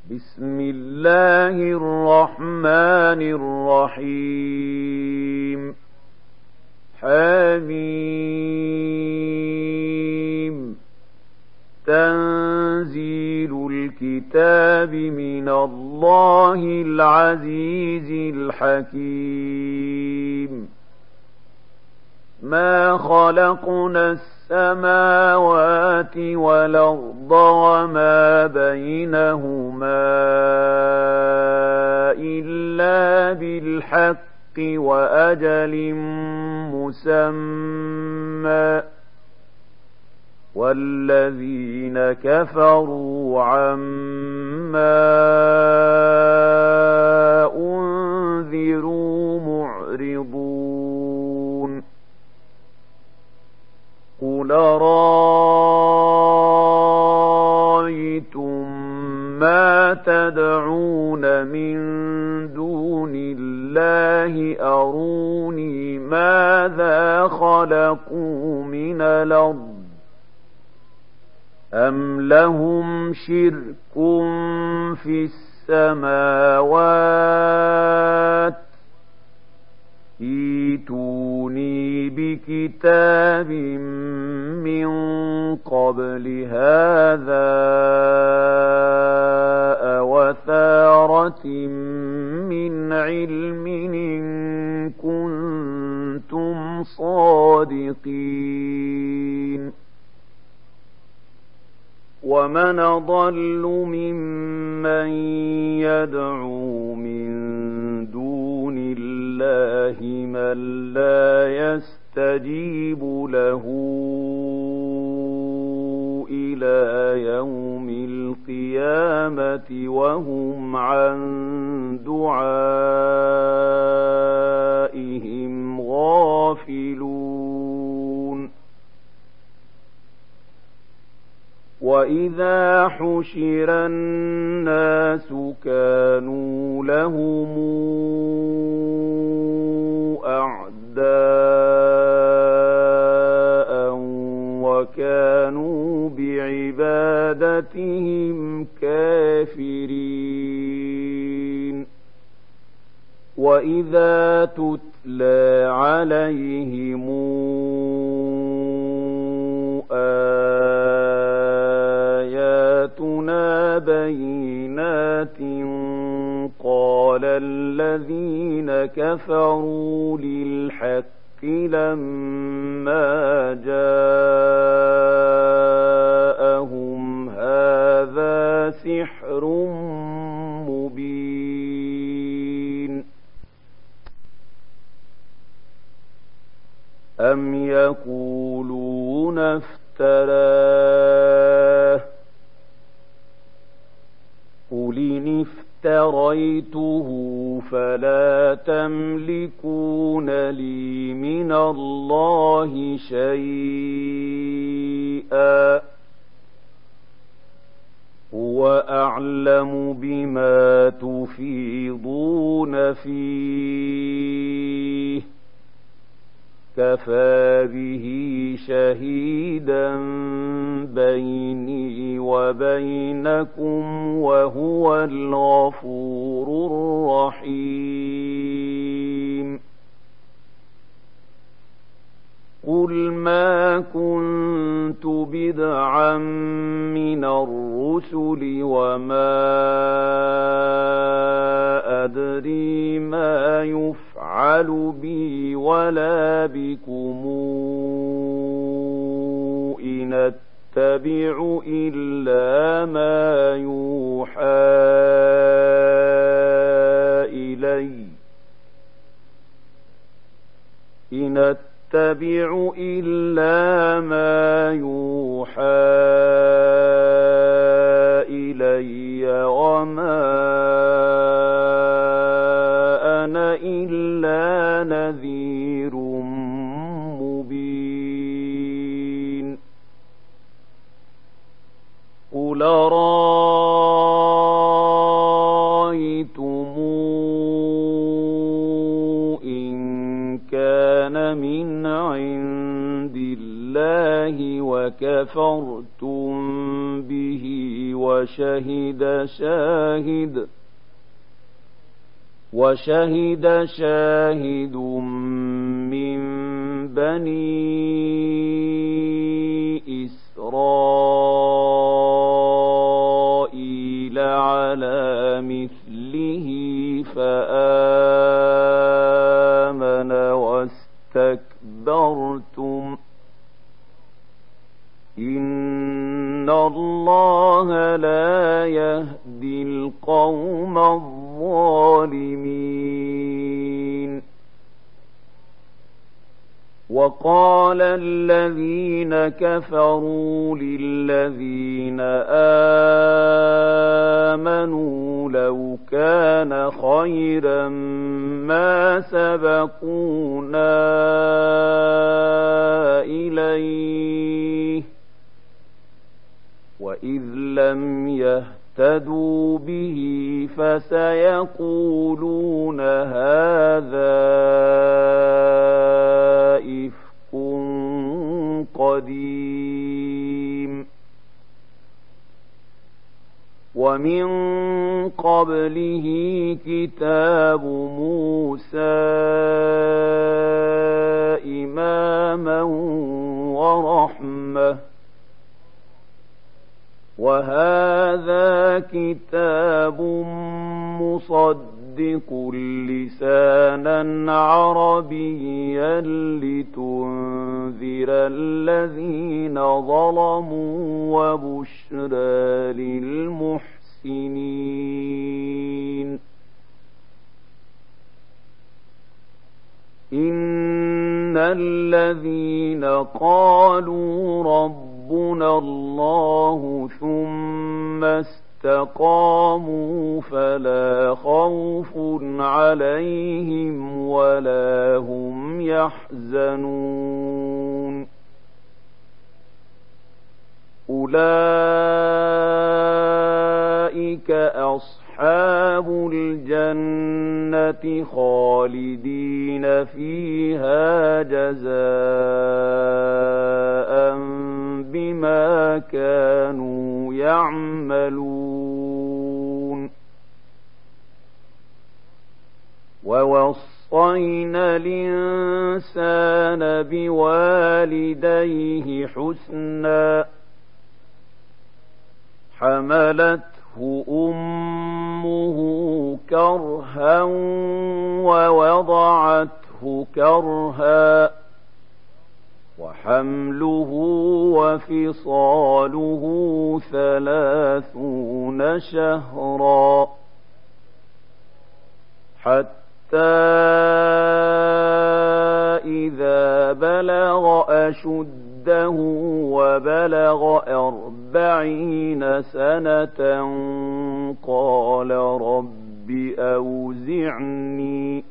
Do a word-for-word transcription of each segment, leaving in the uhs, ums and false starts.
بسم الله الرحمن الرحيم حميم تنزيل الكتاب من الله العزيز الحكيم ما خلقنا السماوات والأرض وما بينهما إلا بالحق وأجل مسمى والذين كفروا عما أنذروا معرضون قل رأيتم ما تدعون من دون الله أروني ماذا خلقوا من الأرض أم لهم شرك في السماوات ائتوني بكتاب من قبل هذا أوثارة من علم إن كنتم صادقين ومن أضل ممن يدعو من دون الله من لا يستجيب له إلى يوم القيامة وهم عن دعائهم غافلون وإذا حشر الناس كانوا لهم أعداء وكانوا بعبادتهم كافرين وإذا تتلى عليهم آياتنا بينات قال الذين كفروا للحق لما جاءهم هذا سحر مبين أم يقولون افتراه قل إن افتريته فلا تملكون لي من الله شيئا هو أعلم بما تفيضون فيه كفى به شهيدا بيني وبينكم وهو الغفور الرحيم قل ما كنت بدعا من الرسل وما أدري ما يفعل بي ولا بكم إن أتبع إلا ما يوحى إلي إن أتبع إلا ما يوحى إلي وما أنا إلا نذير مبين قل رأيتم إن كان من عند الله وكفرتم به وشهد وشهد شاهد وشهد شاهد من بني إسرائيل على مثله فآمن واستكبرتم إن الله لا يهدي القوم الظالمين. وقال الذين كفروا للذين آمنوا لو كان خيرا ما سبقونا إليه وإذ لم يهتدوا به فسيقولون هذا إفك قديم. ومن قبله كتاب موسى إماما ورحمة وهذا كتاب مصدق لسانا عربيا لتنذر الذين ظلموا وبشرى للمحسنين. إن الذين قالوا ربنا الله ثم استقاموا فلا خوف عليهم ولا هم يحزنون. أولئك أصحاب الجنة خالدين فيها جزاء بما كانوا يعملون. ووصينا الإنسان بوالديه حسنا حملته أمه كرها ووضعته كرها وحمله وفصاله ثلاثون شهرا حتى إذا بلغ أشده وبلغ أربعين سنة قال رب أوزعني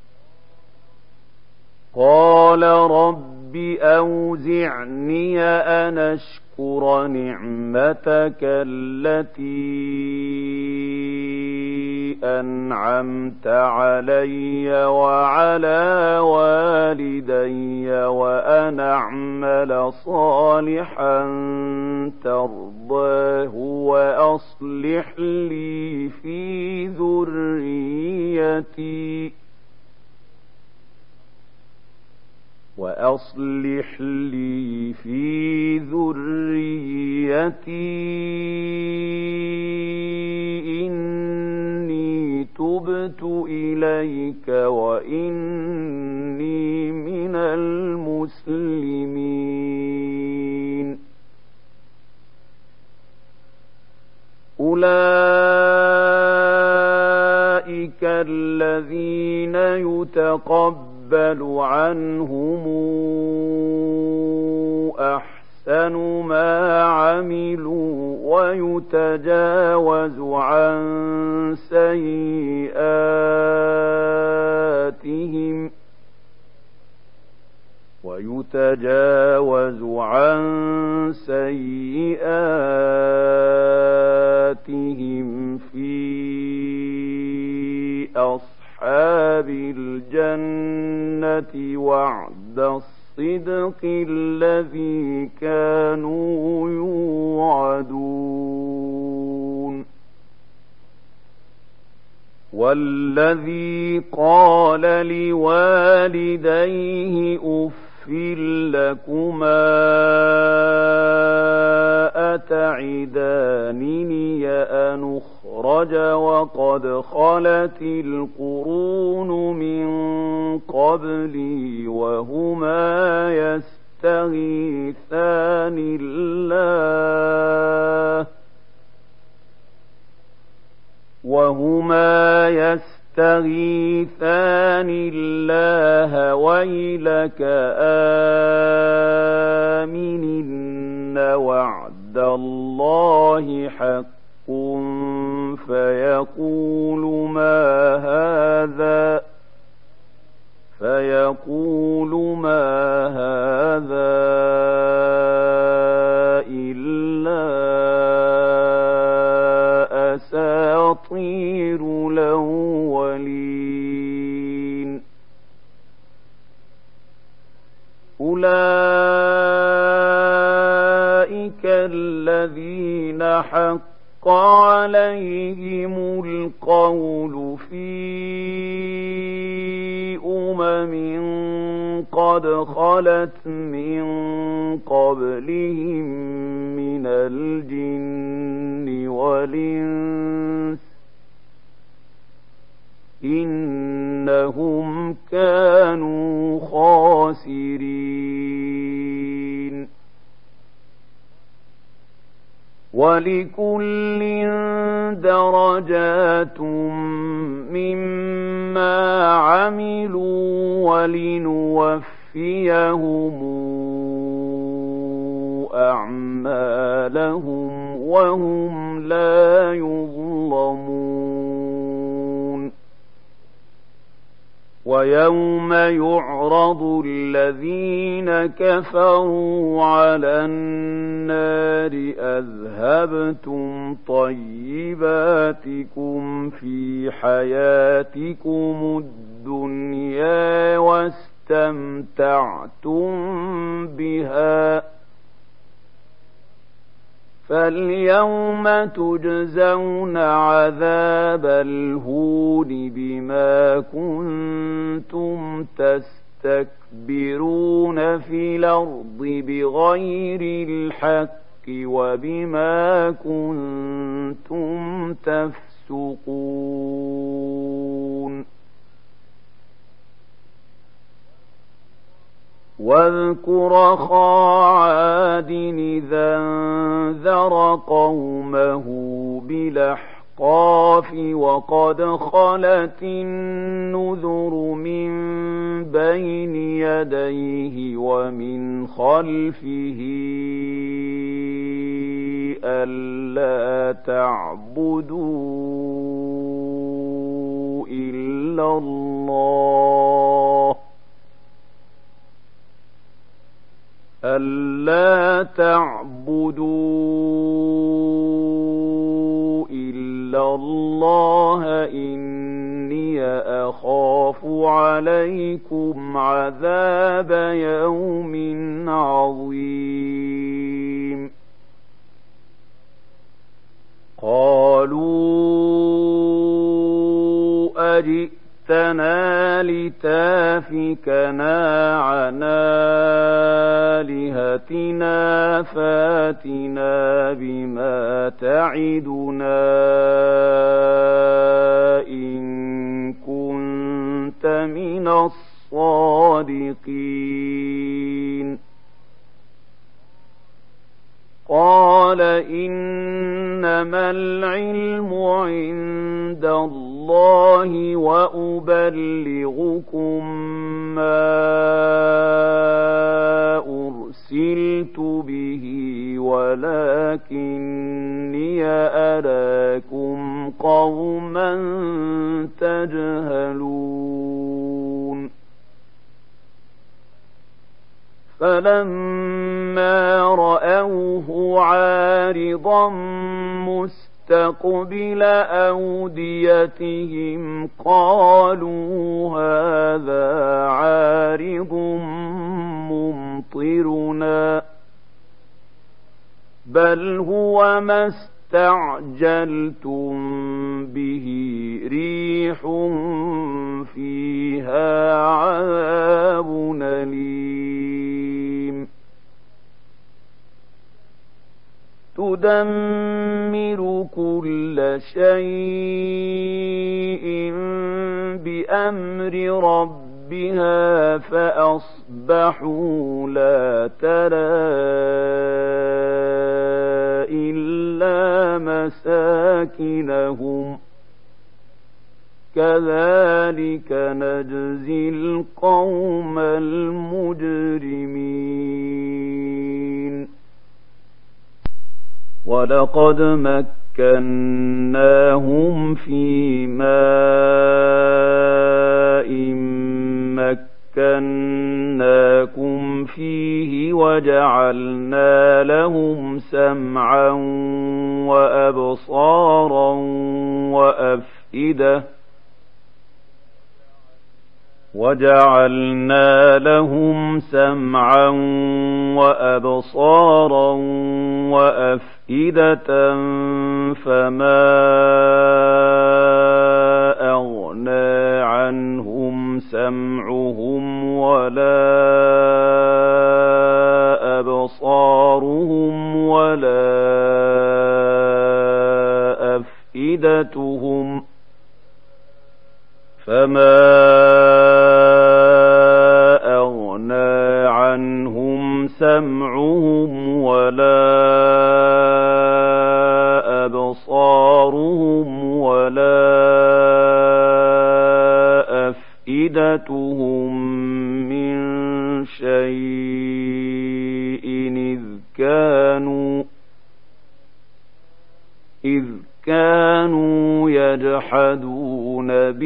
قال رب أوزعني أن أشكر نعمتك التي أنعمت علي وعلى والدي وأن أعمل صالحا ترضاه وأصلح لي في ذريتي وأصلح لي في ذريتي إني تبت إليك وإني من المسلمين. أولئك الذين يتقبلون يقبل عنهم أحسن ما عملوا ويتجاوز عن سيئاتهم ويتجاوز عن سيئاتهم في أصحاب الجنة وعد الصدق الذي كانوا يوعدون. والذي قال لوالديه أف لكما أتعدانني أن أخرج وقد خلت القرون من قبلي وهما يستغيثان الله وهما يستغيثان الله ويلك آمن إن وعد الله حق فيقول ما هذا فيقول ما هذا إلا أساطير الأولين أولئك الذين حق عليهم القول في أمم قد خلت من قبلهم من الجن والإنس إنهم كانوا خاسرين ولكل درجات مما عملوا ولنوفيهم أعمالهم وهم لا يظلمون ويوم يعرض الذين كفروا على النار أذهبتم طيباتكم في حياتكم الدنيا واستمتعتم بها فاليوم تجزون عذاب الهون بما كنتم تستكبرون في الأرض بغير الحق وبما كنتم تفسقون واذكر أخا عاد إذا انذر قومه بالأحقاف وقد خلت النذر من بين يديه ومن خلفه ألا تعبدوا إلا الله ألا تعبدوا إلا الله إني أخاف عليكم عذاب يوم عظيم قالوا أجئ جئتنا لتافكنا عن آلهتنا فاتنا بما تعدنا إن كنت من الصادقين قال إنما العلم عند الله وأبلغكم ما أرسلت به ولكني أراكم قوما تجهلون فلما رأوه عارضا مستقبل أوديتهم قالوا هذا عارض ممطرنا بل هو ما استعجلتم به ريح فيها عذاب أليم تدمر كل شيء بأمر ربها فأصبحوا لا ترى إلا مساكنهم كذلك نجزي القوم المجرمين ولقد مكناهم في ماء مكناكم فيه وجعلنا لهم سمعا وأبصارا وأفئدة وجعلنا لهم سمعا وأبصارا وأفئدة فما أغنى عنهم سمعهم ولا أبصارهم ولا أفئدتهم فما أغنى عنهم سمعهم ولا أبصارهم ولا أفئدتهم من شيء إذ كانوا إذ كانوا يجحدون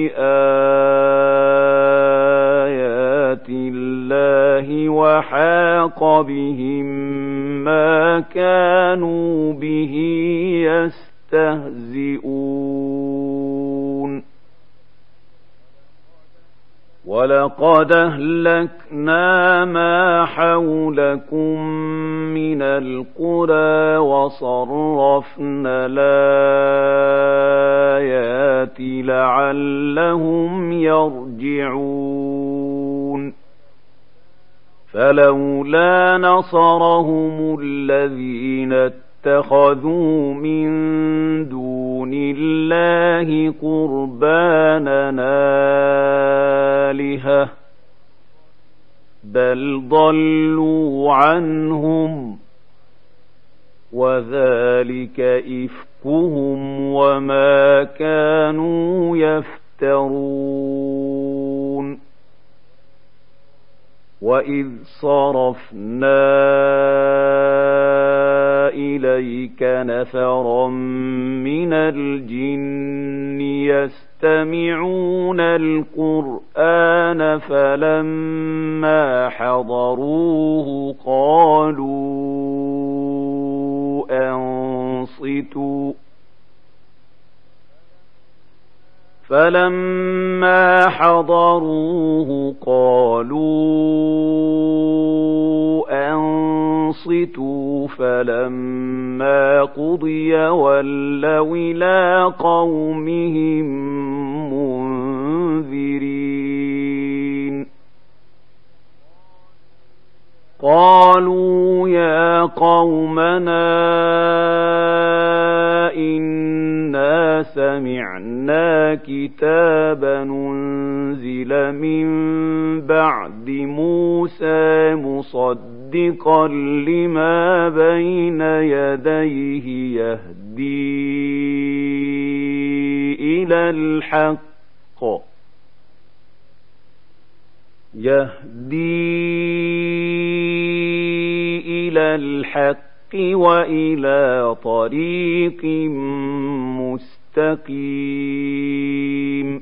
بآيات الله وحاق بهم ما كانوا به يستهزئون ولقد أهلكنا ما حولكم من القرى وصرفنا الآيات لعلهم يرجعون فلولا نصرهم الذين اتخذوا من دون الله قربانا آلهة بل ضلوا عنهم وذلك إفكهم وما كانوا يفترون وإذ صرفنا إليك نفرا من الجن يستمعون القرآن فلما حضروه قالوا أنصتوا فلما حضروه قالوا أنصتوا فلما قضي ولوا إلى قومهم منذرين قالوا يا قومنا إنا سمعنا كتابا أنزل من بعد موسى مصدقا لما بين يديه يهدي إلى الحق يهدي إلى الحق وإلى طريق مستقيم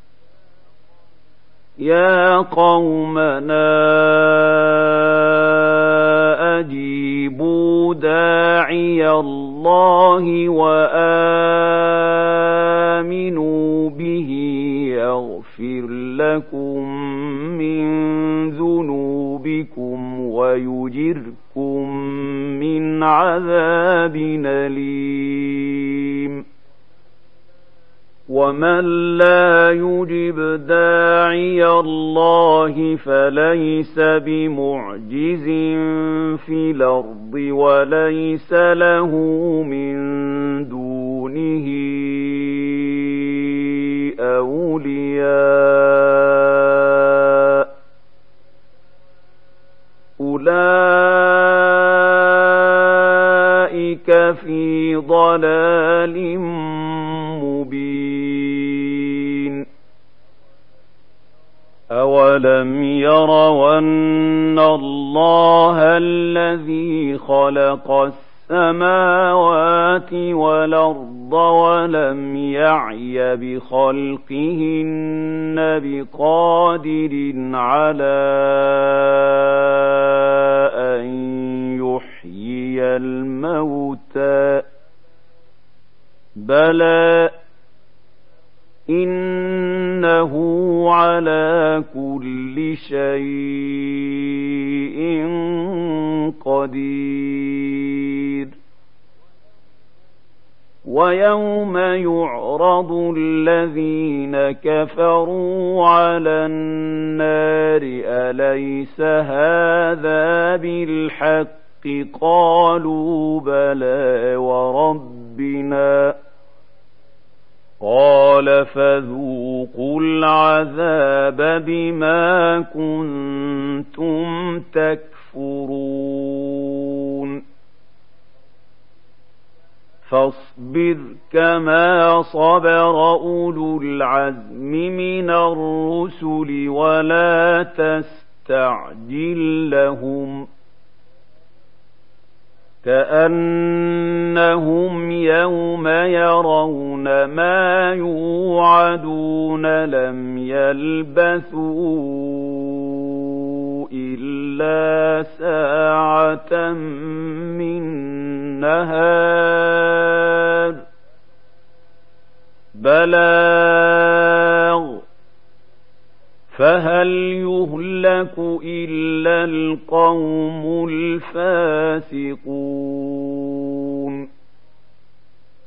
يا قومنا أجيبوا داعي الله وآمنوا به يغفر لكم من ذنوبكم ويجركم من عذاب أليم ومن لا يجب داعي الله فليس بمعجز في الأرض وليس له من دونه أولياء أولئك في ضلال مبين أولم يروا أن الله الذي خلق السماوات والأرض ولم يعي بخلقهن بقادر على أن يحيي الموتى بلى إنه على كل شيء قدير ويوم يعرض الذين كفروا على النار أليس هذا بالحق قالوا بلى وربنا قال فذوقوا العذاب بما كنتم تكفرون فاصبر كما صبر أولو العزم من الرسل ولا تستعجل لهم كأنهم يوم يرون ما يوعدون لم يلبثوا إلا ساعة من نهار بلاغ فهل يهلك إلا القوم الفاسقون